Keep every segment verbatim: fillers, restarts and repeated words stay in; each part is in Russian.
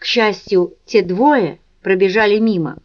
К счастью, те двое пробежали мимо.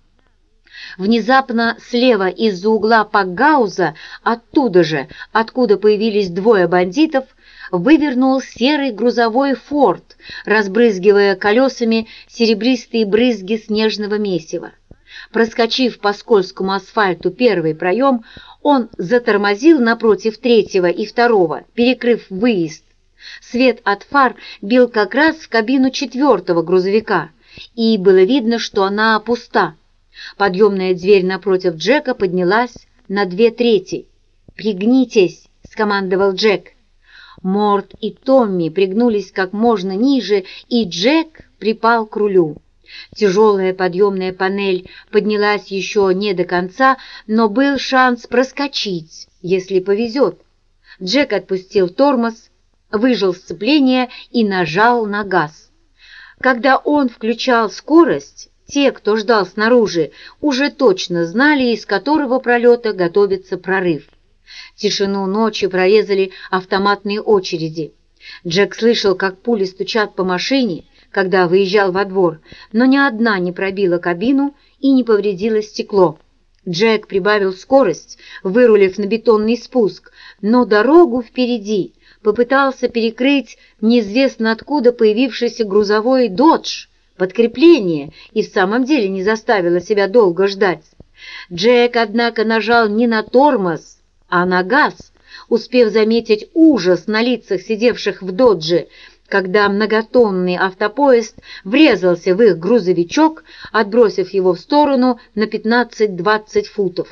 Внезапно слева из-за угла Пакгауза, оттуда же, откуда появились двое бандитов, вывернул серый грузовой форт, разбрызгивая колесами серебристые брызги снежного месива. Проскочив по скользкому асфальту первый проем, он затормозил напротив третьего и второго, перекрыв выезд. Свет от фар бил как раз в кабину четвертого грузовика, и было видно, что она пуста. Подъемная дверь напротив Джека поднялась на две трети. «Пригнитесь!» — скомандовал Джек. Морт и Томми пригнулись как можно ниже, и Джек припал к рулю. Тяжелая подъемная панель поднялась еще не до конца, но был шанс проскочить, если повезет. Джек отпустил тормоз, выжал сцепление и нажал на газ. Когда он включал скорость, те, кто ждал снаружи, уже точно знали, из которого пролета готовится прорыв. Тишину ночи прорезали автоматные очереди. Джек слышал, как пули стучат по машине, когда выезжал во двор, но ни одна не пробила кабину и не повредила стекло. Джек прибавил скорость, вырулив на бетонный спуск, но дорогу впереди попытался перекрыть неизвестно откуда появившийся грузовой «Додж». Подкрепление и в самом деле не заставило себя долго ждать. Джек, однако, нажал не на тормоз, а на газ, успев заметить ужас на лицах сидевших в «Додже», когда многотонный автопоезд врезался в их грузовичок, отбросив его в сторону на пятнадцать-двадцать футов.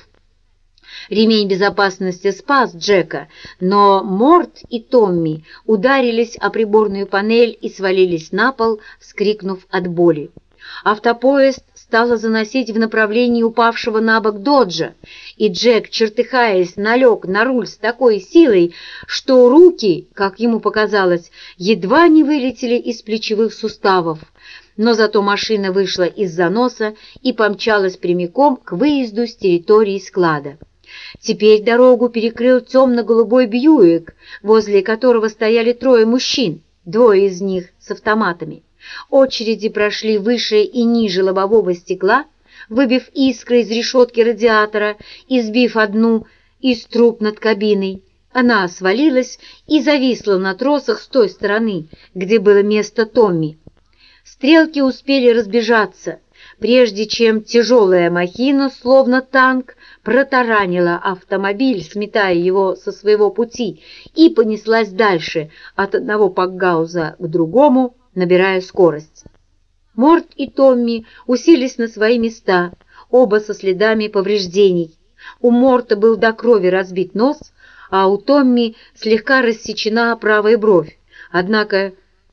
Ремень безопасности спас Джека, но Морт и Томми ударились о приборную панель и свалились на пол, вскрикнув от боли. Автопоезд стало заносить в направлении упавшего на бок Доджа, и Джек, чертыхаясь, налег на руль с такой силой, что руки, как ему показалось, едва не вылетели из плечевых суставов. Но зато машина вышла из заноса и помчалась прямиком к выезду с территории склада. Теперь дорогу перекрыл темно-голубой Бьюик, возле которого стояли трое мужчин, двое из них с автоматами. Очереди прошли выше и ниже лобового стекла, выбив искры из решетки радиатора и сбив одну из труб над кабиной. Она свалилась и зависла на тросах с той стороны, где было место Томми. Стрелки успели разбежаться, прежде чем тяжелая махина, словно танк, протаранила автомобиль, сметая его со своего пути, и понеслась дальше, от одного Пакгауза к другому, набирая скорость. Морт и Томми уселись на свои места, оба со следами повреждений. У Морта был до крови разбит нос, а у Томми слегка рассечена правая бровь. Однако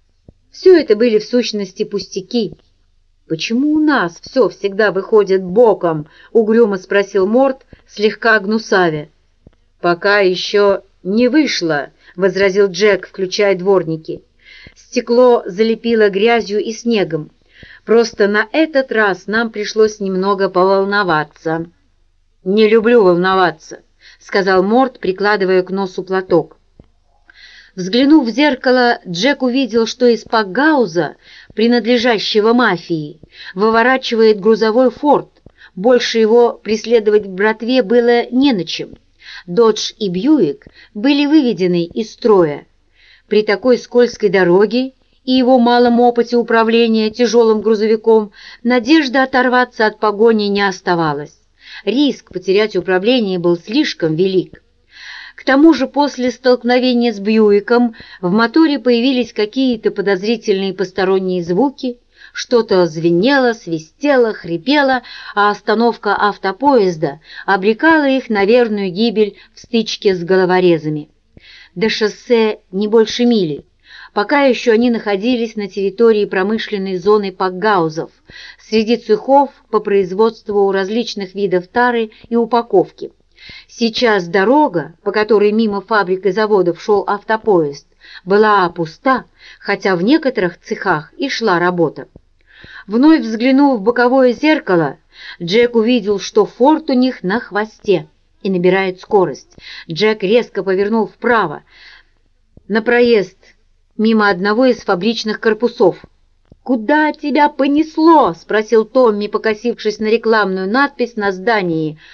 все это были в сущности пустяки. «Почему у нас все всегда выходит боком?» — угрюмо спросил Морт, слегка гнусавя. «Пока еще не вышло», — возразил Джек, включая дворники. Стекло залепило грязью и снегом. Просто на этот раз нам пришлось немного поволноваться. «Не люблю волноваться», — сказал Морт, прикладывая к носу платок. Взглянув в зеркало, Джек увидел, что из Пакгауза, принадлежащего мафии, выворачивает грузовой форт. Больше его преследовать в братве было не на чем. Додж и Бьюик были выведены из строя. При такой скользкой дороге и его малом опыте управления тяжелым грузовиком надежда оторваться от погони не оставалась. Риск потерять управление был слишком велик. К тому же после столкновения с Бьюиком в моторе появились какие-то подозрительные посторонние звуки, что-то звенело, свистело, хрипело, а остановка автопоезда обрекала их на верную гибель в стычке с головорезами. До шоссе не больше мили. Пока еще они находились на территории промышленной зоны Пакгаузов, среди цехов по производству различных видов тары и упаковки. Сейчас дорога, по которой мимо фабрик и заводов шел автопоезд, была пуста, хотя в некоторых цехах и шла работа. Вновь взглянув в боковое зеркало, Джек увидел, что форт у них на хвосте и набирает скорость. Джек резко повернул вправо, на проезд, мимо одного из фабричных корпусов. «Куда тебя понесло?» — спросил Томми, покосившись на рекламную надпись на здании,